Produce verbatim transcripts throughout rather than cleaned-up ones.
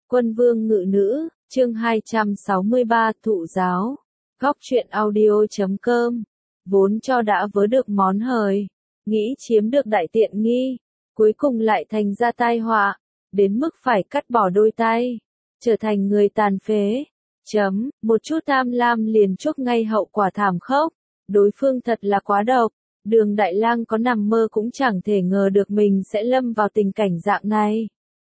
Quân vương ngự nữ, chương hai trăm sáu mươi ba, thụ giáo. Góc truyện audio chấm com. Vốn cho đã vớ được món hời, nghĩ chiếm được đại tiện nghi, cuối cùng lại thành ra tai họa, đến mức phải cắt bỏ đôi tay, trở thành người tàn phế. Chấm, một chút tham lam liền chuốc ngay hậu quả thảm khốc. Đối phương thật là quá độc, Đường Đại Lang có nằm mơ cũng chẳng thể ngờ được mình sẽ lâm vào tình cảnh dạng này.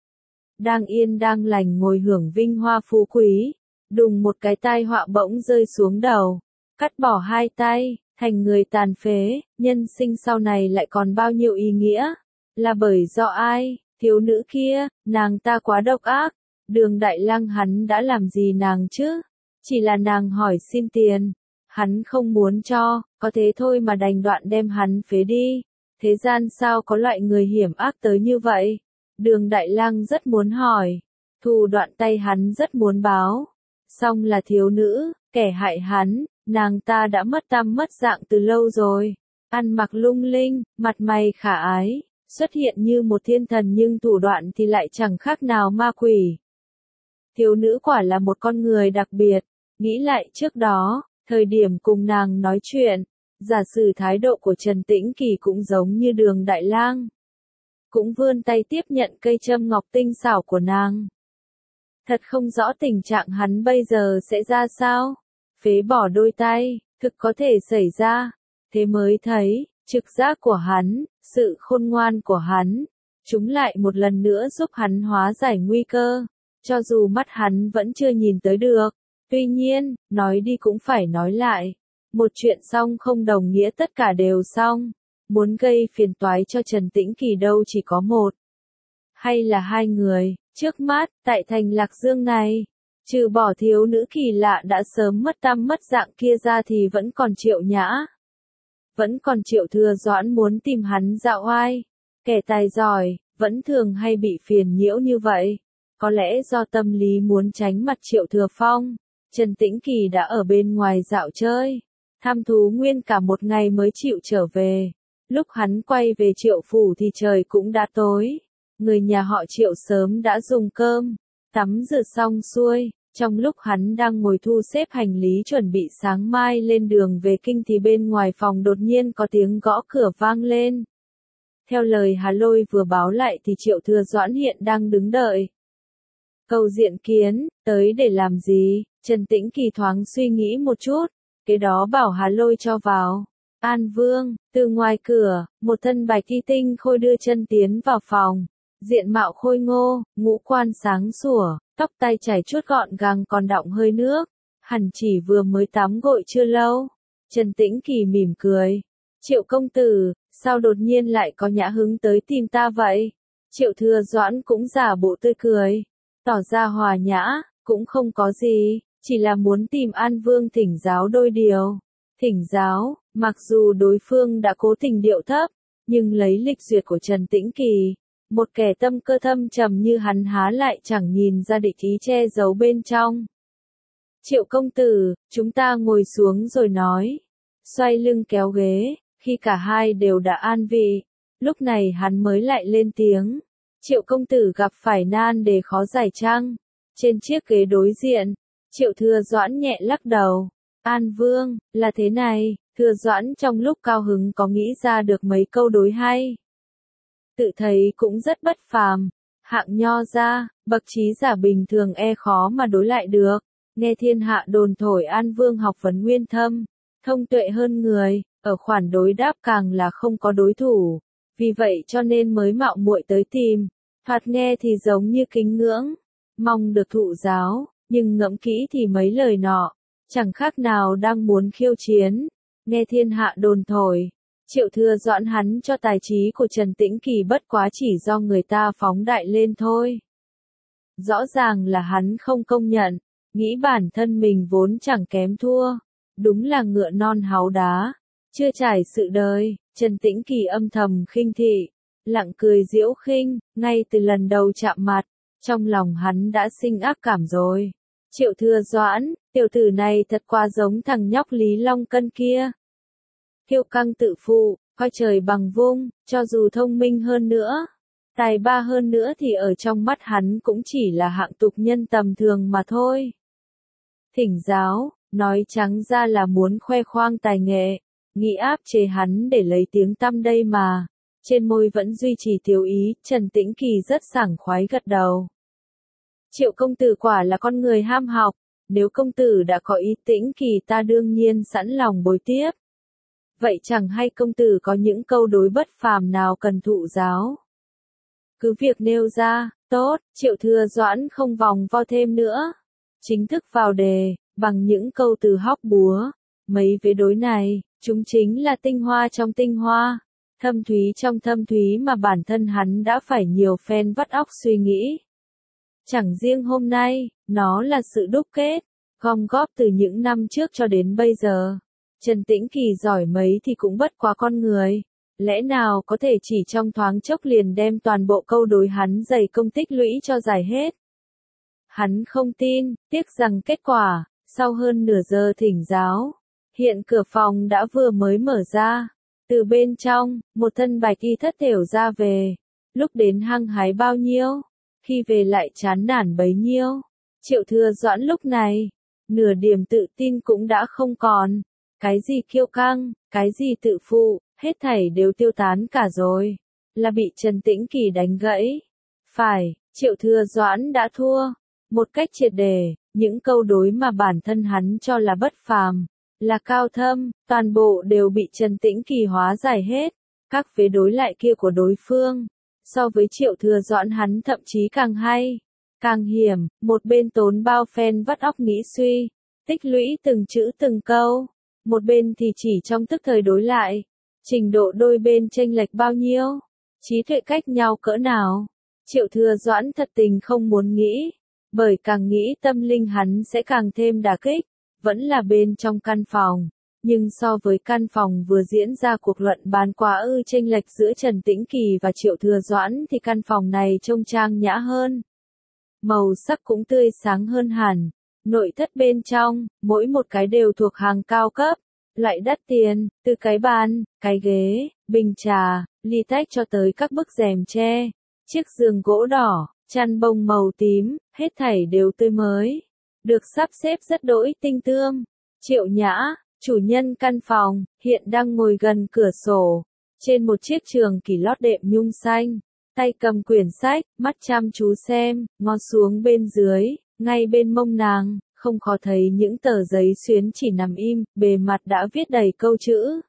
Đang yên đang lành ngồi hưởng vinh hoa phú quý, đùng một cái tai họa bỗng rơi xuống đầu, cắt bỏ hai tay, thành người tàn phế, nhân sinh sau này lại còn bao nhiêu ý nghĩa, là bởi do ai, thiếu nữ kia, nàng ta quá độc ác, Đường Đại Lang hắn đã làm gì nàng chứ, chỉ là nàng hỏi xin tiền, hắn không muốn cho, có thế thôi mà đành đoạn đem hắn phế đi, thế gian sao có loại người hiểm ác tới như vậy. Đường Đại Lang rất muốn hỏi, thù đoạn tay hắn rất muốn báo, song là thiếu nữ, kẻ hại hắn, nàng ta đã mất tăm mất dạng từ lâu rồi, ăn mặc lung linh, mặt mày khả ái, xuất hiện như một thiên thần nhưng thủ đoạn thì lại chẳng khác nào ma quỷ. Thiếu nữ quả là một con người đặc biệt, nghĩ lại trước đó, thời điểm cùng nàng nói chuyện, giả sử thái độ của Trần Tĩnh Kỳ cũng giống như Đường Đại Lang. Cũng vươn tay tiếp nhận cây châm ngọc tinh xảo của nàng. Thật không rõ tình trạng hắn bây giờ sẽ ra sao. Phế bỏ đôi tay, thực có thể xảy ra. Thế mới thấy, trực giác của hắn, sự khôn ngoan của hắn, chúng lại một lần nữa giúp hắn hóa giải nguy cơ. Cho dù mắt hắn vẫn chưa nhìn tới được. Tuy nhiên, nói đi cũng phải nói lại. Một chuyện xong không đồng nghĩa tất cả đều xong. Muốn gây phiền toái cho Trần Tĩnh Kỳ đâu chỉ có một, hay là hai người, trước mắt, tại thành Lạc Dương này, trừ bỏ thiếu nữ kỳ lạ đã sớm mất tăm mất dạng kia ra thì vẫn còn Triệu Nhã. Vẫn còn Triệu Thừa Doãn muốn tìm hắn dạo oai, kẻ tài giỏi, vẫn thường hay bị phiền nhiễu như vậy. Có lẽ do tâm lý muốn tránh mặt Triệu Thừa Phong, Trần Tĩnh Kỳ đã ở bên ngoài dạo chơi, thăm thú nguyên cả một ngày mới chịu trở về. Lúc hắn quay về Triệu phủ thì trời cũng đã tối, người nhà họ Triệu sớm đã dùng cơm, tắm rửa xong xuôi, trong lúc hắn đang ngồi thu xếp hành lý chuẩn bị sáng mai lên đường về kinh thì bên ngoài phòng đột nhiên có tiếng gõ cửa vang lên. Theo lời Hà Lôi vừa báo lại thì Triệu Thừa Doãn hiện đang đứng đợi. Cầu diện kiến, tới để làm gì? Trần Tĩnh Kỳ thoáng suy nghĩ một chút, cái đó bảo Hà Lôi cho vào. An Vương, từ ngoài cửa, một thân bạch y tinh khôi đưa chân tiến vào phòng, diện mạo khôi ngô, ngũ quan sáng sủa, tóc tai chảy chuốt gọn gàng còn đọng hơi nước, hẳn chỉ vừa mới tắm gội chưa lâu. Trần Tĩnh Kỳ mỉm cười, Triệu công tử, sao đột nhiên lại có nhã hứng tới tìm ta vậy? Triệu Thừa Doãn cũng giả bộ tươi cười, tỏ ra hòa nhã, cũng không có gì, chỉ là muốn tìm An Vương thỉnh giáo đôi điều. Thỉnh giáo, mặc dù đối phương đã cố tình điệu thấp, nhưng lấy lịch duyệt của Trần Tĩnh Kỳ, một kẻ tâm cơ thâm trầm như hắn há lại chẳng nhìn ra địch ý che giấu bên trong. Triệu công tử, chúng ta ngồi xuống rồi nói. Xoay lưng kéo ghế, khi cả hai đều đã an vị, lúc này hắn mới lại lên tiếng. Triệu công tử gặp phải nan đề khó giải chăng? Trên chiếc ghế đối diện, Triệu Thừa Doãn nhẹ lắc đầu. An Vương, là thế này, Thừa Doãn trong lúc cao hứng có nghĩ ra được mấy câu đối hay. Tự thấy cũng rất bất phàm, hạng nho gia, bậc trí giả bình thường e khó mà đối lại được, nghe thiên hạ đồn thổi An Vương học vấn nguyên thâm, thông tuệ hơn người, ở khoản đối đáp càng là không có đối thủ, vì vậy cho nên mới mạo muội tới tìm, thoạt nghe thì giống như kính ngưỡng, mong được thụ giáo, nhưng ngẫm kỹ thì mấy lời nọ. Chẳng khác nào đang muốn khiêu chiến, nghe thiên hạ đồn thổi, Triệu Thừa Doãn hắn cho tài trí của Trần Tĩnh Kỳ bất quá chỉ do người ta phóng đại lên thôi. Rõ ràng là hắn không công nhận, nghĩ bản thân mình vốn chẳng kém thua, đúng là ngựa non háu đá, chưa trải sự đời, Trần Tĩnh Kỳ âm thầm khinh thị, lặng cười giễu khinh, ngay từ lần đầu chạm mặt, trong lòng hắn đã sinh ác cảm rồi. Triệu Thừa Doãn, tiểu tử này thật quá giống thằng nhóc Lý Long Cân kia. Kiêu căng tự phụ, coi trời bằng vung, cho dù thông minh hơn nữa, Tài ba hơn nữa thì ở trong mắt hắn cũng chỉ là hạng tục nhân tầm thường mà thôi. Thỉnh giáo, nói trắng ra là muốn khoe khoang tài nghệ, nghĩ áp chế hắn để lấy tiếng tăm đây mà. Trên môi vẫn duy trì tiểu ý, Trần Tĩnh Kỳ rất sảng khoái gật đầu. Triệu công tử quả là con người ham học, nếu công tử đã có ý Tĩnh Kỳ ta đương nhiên sẵn lòng bồi tiếp. Vậy chẳng hay công tử có những câu đối bất phàm nào cần thụ giáo? Cứ việc nêu ra, tốt, Triệu Thừa Doãn không vòng vo thêm nữa. Chính thức vào đề, bằng những câu từ hóc búa, mấy vế đối này, chúng chính là tinh hoa trong tinh hoa, thâm thúy trong thâm thúy mà bản thân hắn đã phải nhiều phen vắt óc suy nghĩ. Chẳng riêng hôm nay, nó là sự đúc kết, gom góp từ những năm trước cho đến bây giờ. Trần Tĩnh Kỳ giỏi mấy thì cũng bất quá con người, lẽ nào có thể chỉ trong thoáng chốc liền đem toàn bộ câu đối hắn dày công tích lũy cho giải hết. Hắn không tin, tiếc rằng kết quả, sau hơn nửa giờ thỉnh giáo, hiện cửa phòng đã vừa mới mở ra. Từ bên trong, một thân bạch y thất thểu ra về, lúc đến hăng hái bao nhiêu, khi về lại chán nản bấy nhiêu. Triệu Thừa Doãn lúc này, nửa điểm tự tin cũng đã không còn, cái gì kiêu căng, cái gì tự phụ, hết thảy đều tiêu tán cả rồi, là bị Trần Tĩnh Kỳ đánh gãy. Phải, Triệu Thừa Doãn đã thua, một cách triệt để, những câu đối mà bản thân hắn cho là bất phàm, là cao thâm, toàn bộ đều bị Trần Tĩnh Kỳ hóa giải hết. Các vế đối lại kia của đối phương, so với Triệu Thừa Doãn hắn thậm chí càng hay, càng hiểm, một bên tốn bao phen vắt óc nghĩ suy, tích lũy từng chữ từng câu, một bên thì chỉ trong tức thời đối lại, trình độ đôi bên chênh lệch bao nhiêu, trí tuệ cách nhau cỡ nào. Triệu Thừa Doãn thật tình không muốn nghĩ, bởi càng nghĩ tâm linh hắn sẽ càng thêm đả kích, vẫn là bên trong căn phòng. Nhưng so với căn phòng vừa diễn ra cuộc luận bàn quá ư chênh lệch giữa Trần Tĩnh Kỳ và Triệu Thừa Doãn thì căn phòng này trông trang nhã hơn. Màu sắc cũng tươi sáng hơn hẳn. Nội thất bên trong, mỗi một cái đều thuộc hàng cao cấp, loại đắt tiền, từ cái bàn, cái ghế, bình trà, ly tách cho tới các bức rèm tre, chiếc giường gỗ đỏ, chăn bông màu tím, hết thảy đều tươi mới, được sắp xếp rất đỗi tinh tươm. Triệu Nhã, chủ nhân căn phòng, hiện đang ngồi gần cửa sổ, trên một chiếc trường kỷ lót đệm nhung xanh, tay cầm quyển sách, mắt chăm chú xem, ngó xuống bên dưới, ngay bên mông nàng, không khó thấy những tờ giấy xuyến chỉ nằm im, bề mặt đã viết đầy câu chữ.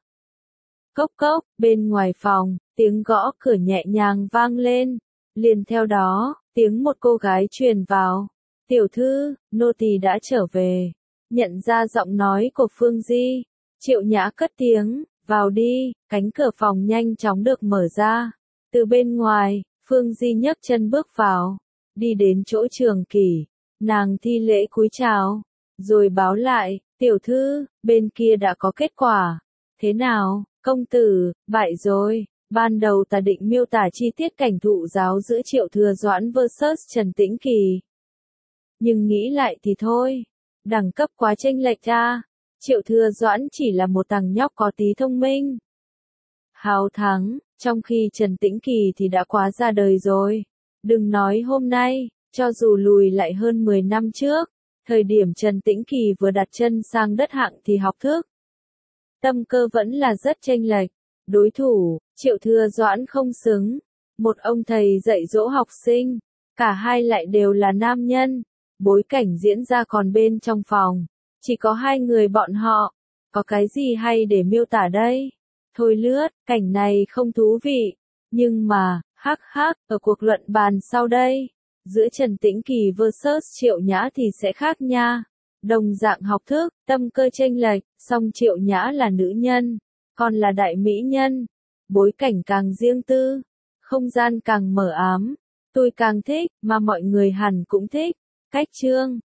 Cốc cốc, bên ngoài phòng, tiếng gõ cửa nhẹ nhàng vang lên, liền theo đó, tiếng một cô gái truyền vào. Tiểu thư, nô tỳ đã trở về. Nhận ra giọng nói của Phương Di, Triệu Nhã cất tiếng, vào đi, cánh cửa phòng nhanh chóng được mở ra. Từ bên ngoài, Phương Di nhấc chân bước vào, đi đến chỗ Trường Kỷ, nàng thi lễ cúi chào, rồi báo lại, tiểu thư, bên kia đã có kết quả. Thế nào, công tử, bại rồi. Ban đầu ta định miêu tả chi tiết cảnh thụ giáo giữa Triệu Thừa Doãn versus Trần Tĩnh Kỳ. Nhưng nghĩ lại thì thôi, đẳng cấp quá chênh lệch ra, Triệu Thừa Doãn chỉ là một thằng nhóc có tí thông minh, hào thắng, trong khi Trần Tĩnh Kỳ thì đã quá ra đời rồi. Đừng nói hôm nay, cho dù lùi lại hơn mười năm trước, thời điểm Trần Tĩnh Kỳ vừa đặt chân sang đất hạng thì học thức, tâm cơ vẫn là rất chênh lệch. Đối thủ, Triệu Thừa Doãn không xứng, một ông thầy dạy dỗ học sinh, cả hai lại đều là nam nhân. Bối cảnh diễn ra còn bên trong phòng, chỉ có hai người bọn họ, có cái gì hay để miêu tả đây? Thôi lướt, cảnh này không thú vị, nhưng mà, hắc hắc, ở cuộc luận bàn sau đây, giữa Trần Tĩnh Kỳ versus Triệu Nhã thì sẽ khác nha. Đồng dạng học thức, tâm cơ chênh lệch, song Triệu Nhã là nữ nhân, còn là đại mỹ nhân, bối cảnh càng riêng tư, không gian càng mờ ám, tôi càng thích, mà mọi người hẳn cũng thích. Cách chương